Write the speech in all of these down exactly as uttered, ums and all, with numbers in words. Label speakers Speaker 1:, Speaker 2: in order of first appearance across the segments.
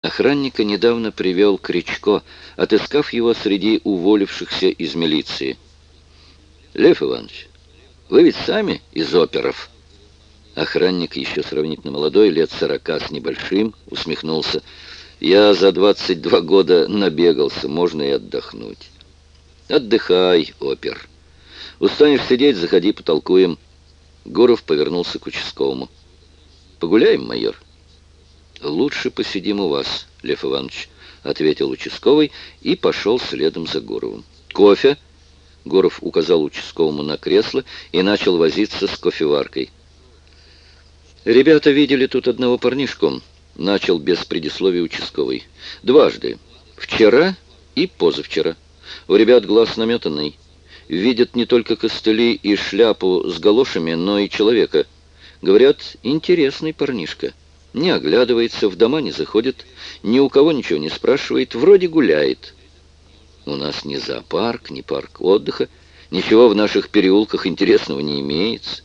Speaker 1: Охранника недавно привел Кричко, отыскав его среди уволившихся из милиции. «Лев Иванович, вы ведь сами из оперов?» Охранник, еще сравнительно молодой, лет сорока с небольшим, усмехнулся. «Я за двадцать два года набегался, можно и отдохнуть». «Отдыхай, опер. Устанешь сидеть, заходи, потолкуем». Гуров повернулся к участковому. «Погуляем, майор?» «Лучше посидим у вас, Лев Иванович», — ответил участковый и пошел следом за Гуровым. «Кофе?» — Гуров указал участковому на кресло и начал возиться с кофеваркой. «Ребята видели тут одного парнишку», — начал без предисловия участковый. «Дважды. Вчера и позавчера. У ребят глаз наметанный. Видят не только костыли и шляпу с галошами, но и человека. Говорят, интересный парнишка. Не оглядывается, в дома не заходит, ни у кого ничего не спрашивает, вроде гуляет. У нас ни зоопарк, ни парк отдыха, ничего в наших переулках интересного не имеется».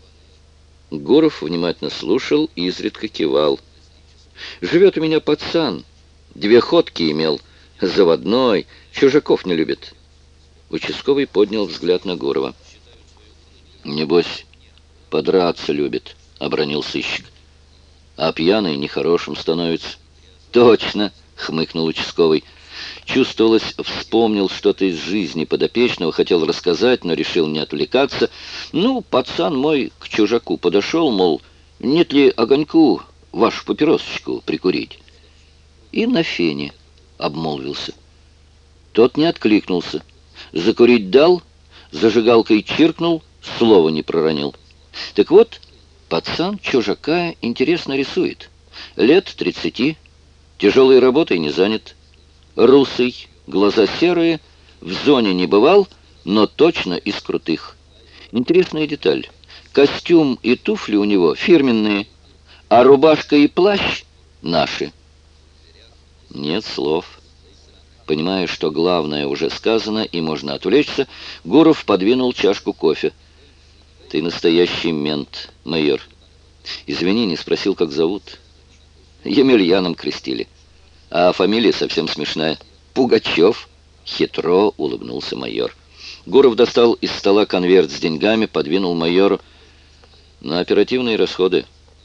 Speaker 1: Гуров внимательно слушал и изредка кивал. «Живет у меня пацан, две ходки имел, заводной, чужаков не любит». Участковый поднял взгляд на Гурова. «Небось, подраться любит», — обронил сыщик. «А пьяный нехорошим становится». «Точно», — хмыкнул участковый. Чувствовалось, вспомнил что-то из жизни подопечного, хотел рассказать, но решил не отвлекаться. «Ну, пацан мой к чужаку подошел, мол, нет ли огоньку вашу папиросочку прикурить?» И на фене обмолвился. Тот не откликнулся. Закурить дал, зажигалкой чиркнул, слова не проронил. Так вот, пацан чужака интересно рисует. Лет тридцати, тяжелой работой не занят. Русый, глаза серые, в зоне не бывал, но точно из крутых. Интересная деталь. Костюм и туфли у него фирменные, а рубашка и плащ наши. Нет слов. Понимая, что главное уже сказано и можно отвлечься, Гуров подвинул чашку кофе. «Ты настоящий мент, майор. Извини, не спросил, как зовут». «Емельяном крестили. А фамилия совсем смешная. Пугачев». Хитро улыбнулся майор. Гуров достал из стола конверт с деньгами, подвинул майору. «На оперативные расходы».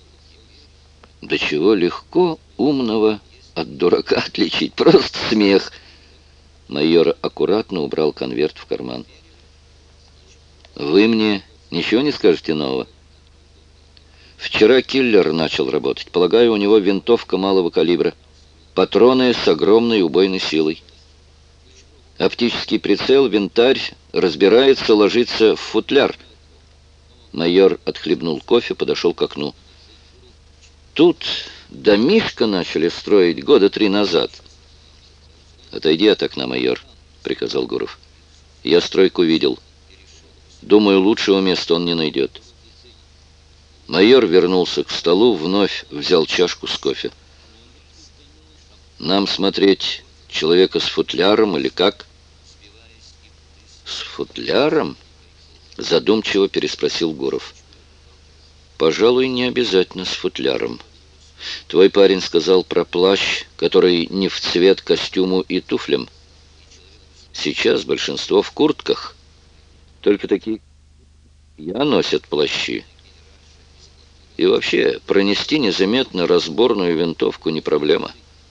Speaker 1: «Да чего легко умного от дурака отличить. Просто смех». Майор аккуратно убрал конверт в карман. «Вы мне ничего не скажете нового?» «Вчера киллер начал работать. Полагаю, у него винтовка малого калибра. Патроны с огромной убойной силой. Оптический прицел, винтарь, разбирается, ложится в футляр». Майор отхлебнул кофе, подошел к окну. «Тут домишко начали строить года три назад». «Отойди от окна, майор», — приказал Гуров. «Я стройку видел. Думаю, лучшего места он не найдет». Майор вернулся к столу, вновь взял чашку с кофе. «Нам смотреть человека с футляром или как?» «С футляром?» — задумчиво переспросил Гуров. «Пожалуй, не обязательно с футляром. Твой парень сказал про плащ, который не в цвет костюму и туфлям. Сейчас большинство в куртках. Только такие я носят плащи. И вообще, пронести незаметно разборную винтовку не проблема».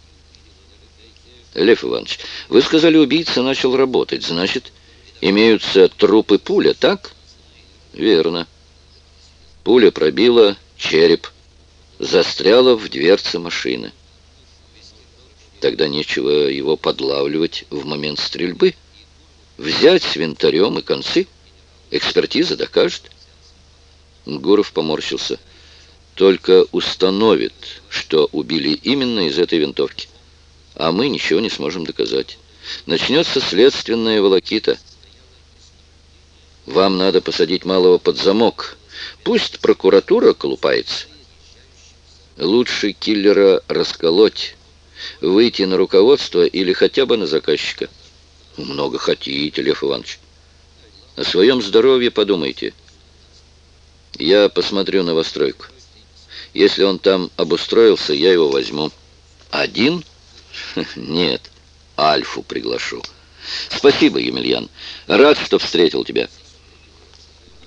Speaker 1: «Лев Иванович, вы сказали, убийца начал работать. Значит, имеются труп и пуля, так?» «Верно. Пуля пробила череп. Застряла в дверце машины. Тогда нечего его подлавливать в момент стрельбы. Взять с винтарем и концы. Экспертиза докажет». Гуров поморщился. «Только установит, что убили именно из этой винтовки. А мы ничего не сможем доказать. Начнется следственная волокита. Вам надо посадить малого под замок. Пусть прокуратура колупается. Лучше киллера расколоть, выйти на руководство или хотя бы на заказчика». «Много хотите, Лев Иванович. О своем здоровье подумайте. Я посмотрю новостройку. Если он там обустроился, я его возьму. Один? Нет, Альфу приглашу. Спасибо, Емельян. Рад, что встретил тебя.